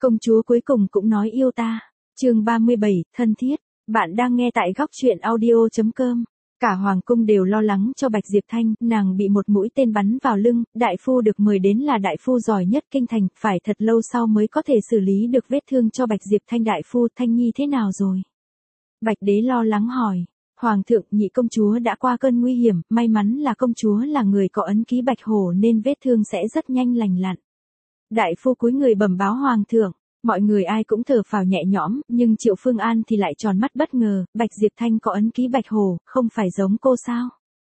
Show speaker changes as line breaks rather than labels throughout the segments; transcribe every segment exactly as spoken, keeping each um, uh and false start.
Công chúa cuối cùng cũng nói yêu ta. Chương ba mươi bảy, thân thiết. Bạn đang nghe tại góc truyện audio chấm com. Cả hoàng cung đều lo lắng cho Bạch Diệp Thanh, nàng bị một mũi tên bắn vào lưng, đại phu được mời đến là đại phu giỏi nhất kinh thành, phải thật lâu sau mới có thể xử lý được vết thương cho Bạch Diệp Thanh. Đại phu, Thanh Nhi thế nào rồi? Bạch đế lo lắng hỏi. Hoàng thượng, nhị công chúa đã qua cơn nguy hiểm, may mắn là công chúa là người có ấn ký bạch hổ nên vết thương sẽ rất nhanh lành lặn. Đại phu cúi người bẩm báo hoàng thượng. Mọi người ai cũng thở phào nhẹ nhõm, nhưng Triệu Phương An thì lại tròn mắt bất ngờ, Bạch Diệp Thanh có ấn ký bạch hổ, không phải giống cô sao?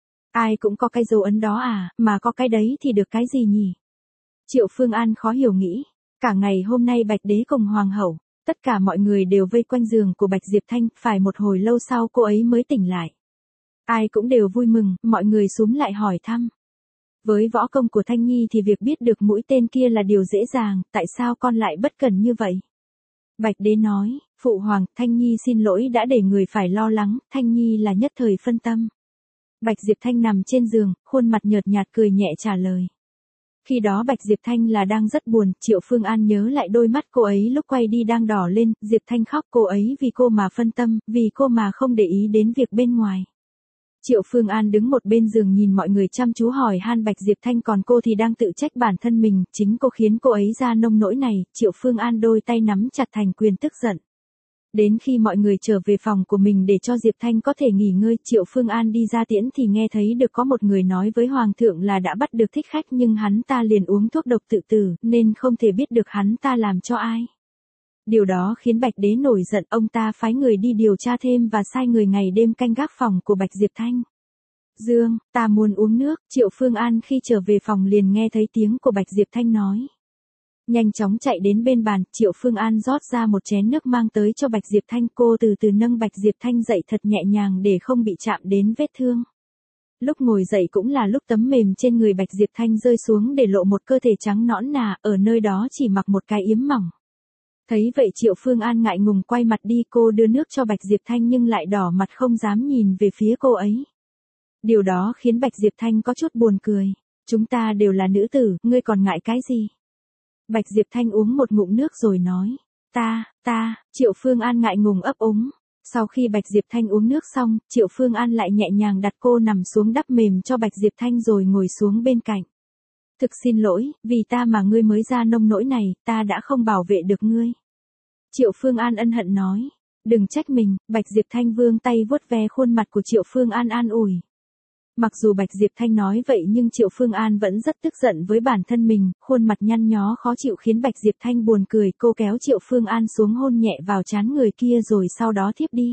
Ai cũng có cái dấu ấn đó à, mà có cái đấy thì được cái gì nhỉ? Triệu Phương An khó hiểu nghĩ, cả ngày hôm nay Bạch đế cùng hoàng hậu, tất cả mọi người đều vây quanh giường của Bạch Diệp Thanh, phải một hồi lâu sau cô ấy mới tỉnh lại. Ai cũng đều vui mừng, mọi người xúm lại hỏi thăm. Với võ công của Thanh Nhi thì việc biết được mũi tên kia là điều dễ dàng, tại sao con lại bất cẩn như vậy? Bạch đế nói, phụ hoàng, Thanh Nhi xin lỗi đã để người phải lo lắng, Thanh Nhi là nhất thời phân tâm. Bạch Diệp Thanh nằm trên giường, khuôn mặt nhợt nhạt cười nhẹ trả lời. Khi đó Bạch Diệp Thanh là đang rất buồn, Triệu Phương An nhớ lại đôi mắt cô ấy lúc quay đi đang đỏ lên, Diệp Thanh khóc, cô ấy vì cô mà phân tâm, vì cô mà không để ý đến việc bên ngoài. Triệu Phương An đứng một bên giường nhìn mọi người chăm chú hỏi han Bạch Diệp Thanh, còn cô thì đang tự trách bản thân mình, chính cô khiến cô ấy ra nông nỗi này. Triệu Phương An đôi tay nắm chặt thành quyền tức giận. Đến khi mọi người trở về phòng của mình để cho Diệp Thanh có thể nghỉ ngơi, Triệu Phương An đi ra tiễn thì nghe thấy được có một người nói với hoàng thượng là đã bắt được thích khách nhưng hắn ta liền uống thuốc độc tự tử, nên không thể biết được hắn ta làm cho ai. Điều đó khiến Bạch đế nổi giận, ông ta phái người đi điều tra thêm và sai người ngày đêm canh gác phòng của Bạch Diệp Thanh. Dương, ta muốn uống nước. Triệu Phương An khi trở về phòng liền nghe thấy tiếng của Bạch Diệp Thanh nói. Nhanh chóng chạy đến bên bàn, Triệu Phương An rót ra một chén nước mang tới cho Bạch Diệp Thanh, cô từ từ nâng Bạch Diệp Thanh dậy thật nhẹ nhàng để không bị chạm đến vết thương. Lúc ngồi dậy cũng là lúc tấm mềm trên người Bạch Diệp Thanh rơi xuống để lộ một cơ thể trắng nõn nà, ở nơi đó chỉ mặc một cái yếm mỏng. Thấy vậy Triệu Phương An ngại ngùng quay mặt đi, cô đưa nước cho Bạch Diệp Thanh nhưng lại đỏ mặt không dám nhìn về phía cô ấy. Điều đó khiến Bạch Diệp Thanh có chút buồn cười. Chúng ta đều là nữ tử, ngươi còn ngại cái gì? Bạch Diệp Thanh uống một ngụm nước rồi nói. Ta, ta, Triệu Phương An ngại ngùng ấp úng. Sau khi Bạch Diệp Thanh uống nước xong, Triệu Phương An lại nhẹ nhàng đặt cô nằm xuống đắp mềm cho Bạch Diệp Thanh rồi ngồi xuống bên cạnh. Thực xin lỗi, vì ta mà ngươi mới ra nông nỗi này, ta đã không bảo vệ được ngươi. Triệu Phương An ân hận nói. Đừng trách mình. Bạch Diệp Thanh vươn tay vuốt ve khuôn mặt của Triệu Phương An an ủi. Mặc dù Bạch Diệp Thanh nói vậy nhưng Triệu Phương An vẫn rất tức giận với bản thân mình, khuôn mặt nhăn nhó khó chịu khiến Bạch Diệp Thanh buồn cười, cô kéo Triệu Phương An xuống hôn nhẹ vào trán người kia rồi sau đó thiếp đi.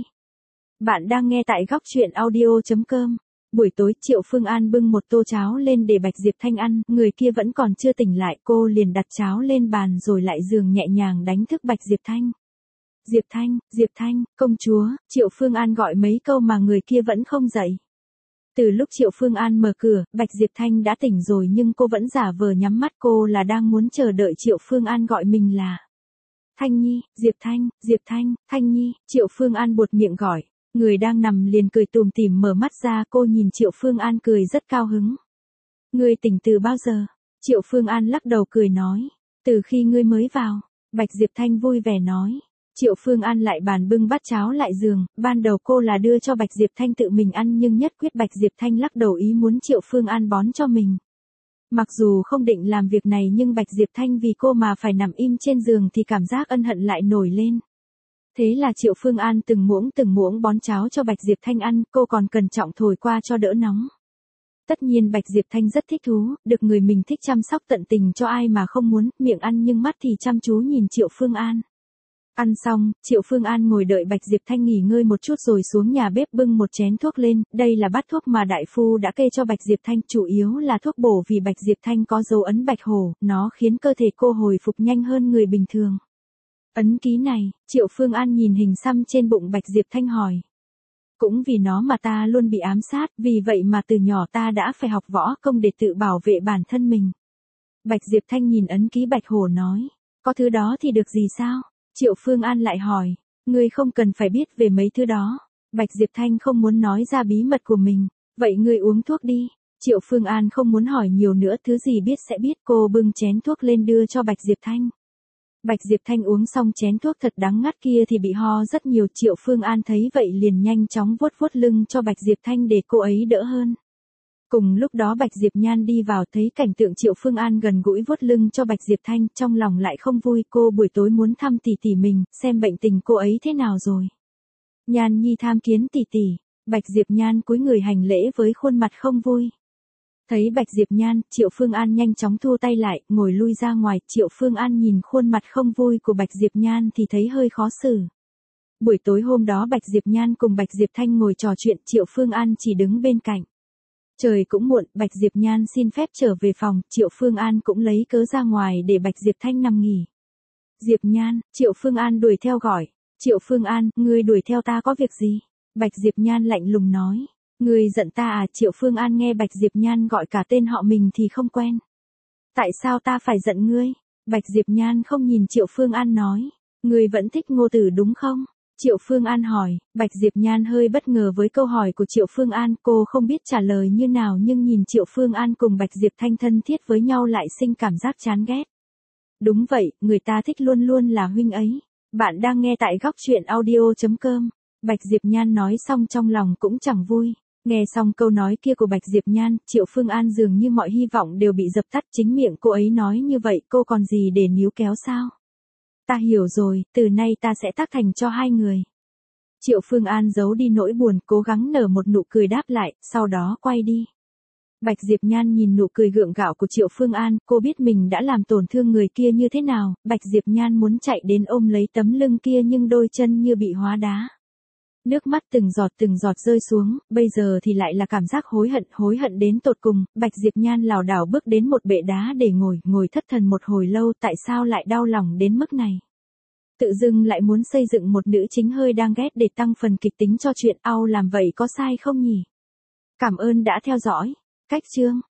Bạn đang nghe tại góc truyện audio chấm com. Buổi tối Triệu Phương An bưng một tô cháo lên để Bạch Diệp Thanh ăn, người kia vẫn còn chưa tỉnh lại, cô liền đặt cháo lên bàn rồi lại giường nhẹ nhàng đánh thức Bạch Diệp Thanh. Diệp Thanh, Diệp Thanh, công chúa. Triệu Phương An gọi mấy câu mà người kia vẫn không dậy. Từ lúc Triệu Phương An mở cửa, Bạch Diệp Thanh đã tỉnh rồi nhưng cô vẫn giả vờ nhắm mắt, cô là đang muốn chờ đợi Triệu Phương An gọi mình là Thanh Nhi. Diệp Thanh, Diệp Thanh, Thanh Nhi. Triệu Phương An buột miệng gọi. Người đang nằm liền cười tủm tỉm mở mắt ra, cô nhìn Triệu Phương An cười rất cao hứng. Ngươi tỉnh từ bao giờ? Triệu Phương An lắc đầu cười nói. Từ khi ngươi mới vào. Bạch Diệp Thanh vui vẻ nói. Triệu Phương An lại bàn bưng bát cháo lại giường, ban đầu cô là đưa cho Bạch Diệp Thanh tự mình ăn nhưng nhất quyết Bạch Diệp Thanh lắc đầu ý muốn Triệu Phương An bón cho mình. Mặc dù không định làm việc này nhưng Bạch Diệp Thanh vì cô mà phải nằm im trên giường thì cảm giác ân hận lại nổi lên. Thế là Triệu Phương An từng muỗng từng muỗng bón cháo cho Bạch Diệp Thanh ăn, cô còn cẩn trọng thổi qua cho đỡ nóng. Tất nhiên Bạch Diệp Thanh rất thích thú, được người mình thích chăm sóc tận tình cho ai mà không muốn, miệng ăn nhưng mắt thì chăm chú nhìn Triệu Phương An. Ăn xong, Triệu Phương An ngồi đợi Bạch Diệp Thanh nghỉ ngơi một chút rồi xuống nhà bếp bưng một chén thuốc lên, đây là bát thuốc mà đại phu đã kê cho Bạch Diệp Thanh, chủ yếu là thuốc bổ vì Bạch Diệp Thanh có dấu ấn bạch hổ, nó khiến cơ thể cô hồi phục nhanh hơn người bình thường. Ấn ký này, Triệu Phương An nhìn hình xăm trên bụng Bạch Diệp Thanh hỏi. Cũng vì nó mà ta luôn bị ám sát, vì vậy mà từ nhỏ ta đã phải học võ công để tự bảo vệ bản thân mình. Bạch Diệp Thanh nhìn ấn ký bạch hổ nói. Có thứ đó thì được gì sao? Triệu Phương An lại hỏi. Ngươi không cần phải biết về mấy thứ đó. Bạch Diệp Thanh không muốn nói ra bí mật của mình. Vậy ngươi uống thuốc đi. Triệu Phương An không muốn hỏi nhiều nữa, thứ gì biết sẽ biết, cô bưng chén thuốc lên đưa cho Bạch Diệp Thanh. Bạch Diệp Thanh uống xong chén thuốc thật đắng ngắt kia thì bị ho rất nhiều. Triệu Phương An thấy vậy liền nhanh chóng vuốt vuốt lưng cho Bạch Diệp Thanh để cô ấy đỡ hơn. Cùng lúc đó Bạch Diệp Nhan đi vào thấy cảnh tượng Triệu Phương An gần gũi vuốt lưng cho Bạch Diệp Thanh, trong lòng lại không vui. Cô buổi tối muốn thăm tỷ tỷ mình, xem bệnh tình cô ấy thế nào rồi. Nhan Nhi tham kiến tỷ tỷ. Bạch Diệp Nhan cúi người hành lễ với khuôn mặt không vui. Thấy Bạch Diệp Nhan, Triệu Phương An nhanh chóng thu tay lại, ngồi lui ra ngoài. Triệu Phương An nhìn khuôn mặt không vui của Bạch Diệp Nhan thì thấy hơi khó xử. Buổi tối hôm đó Bạch Diệp Nhan cùng Bạch Diệp Thanh ngồi trò chuyện, Triệu Phương An chỉ đứng bên cạnh. Trời cũng muộn, Bạch Diệp Nhan xin phép trở về phòng, Triệu Phương An cũng lấy cớ ra ngoài để Bạch Diệp Thanh nằm nghỉ. Diệp Nhan, Triệu Phương An đuổi theo gọi. Triệu Phương An, ngươi đuổi theo ta có việc gì? Bạch Diệp Nhan lạnh lùng nói. Ngươi giận ta à? Triệu Phương An nghe Bạch Diệp Nhan gọi cả tên họ mình thì không quen. Tại sao ta phải giận ngươi? Bạch Diệp Nhan không nhìn Triệu Phương An nói. Ngươi vẫn thích Ngô Tử đúng không? Triệu Phương An hỏi. Bạch Diệp Nhan hơi bất ngờ với câu hỏi của Triệu Phương An, cô không biết trả lời như nào nhưng nhìn Triệu Phương An cùng Bạch Diệp Thanh thân thiết với nhau lại sinh cảm giác chán ghét. Đúng vậy, người ta thích luôn luôn là huynh ấy. Bạn đang nghe tại góc truyện audio chấm com. Bạch Diệp Nhan nói xong trong lòng cũng chẳng vui. Nghe xong câu nói kia của Bạch Diệp Nhan, Triệu Phương An dường như mọi hy vọng đều bị dập tắt. Chính miệng cô ấy nói như vậy cô còn gì để níu kéo sao? Ta hiểu rồi, từ nay ta sẽ tác thành cho hai người. Triệu Phương An giấu đi nỗi buồn, cố gắng nở một nụ cười đáp lại, sau đó quay đi. Bạch Diệp Nhan nhìn nụ cười gượng gạo của Triệu Phương An, cô biết mình đã làm tổn thương người kia như thế nào. Bạch Diệp Nhan muốn chạy đến ôm lấy tấm lưng kia nhưng đôi chân như bị hóa đá. Nước mắt từng giọt từng giọt rơi xuống, bây giờ thì lại là cảm giác hối hận, hối hận đến tột cùng. Bạch Diệp Nhan lảo đảo bước đến một bệ đá để ngồi, ngồi thất thần một hồi lâu, tại sao lại đau lòng đến mức này. Tự dưng lại muốn xây dựng một nữ chính hơi đang ghét để tăng phần kịch tính cho chuyện, ao làm vậy có sai không nhỉ? Cảm ơn đã theo dõi. Cách chương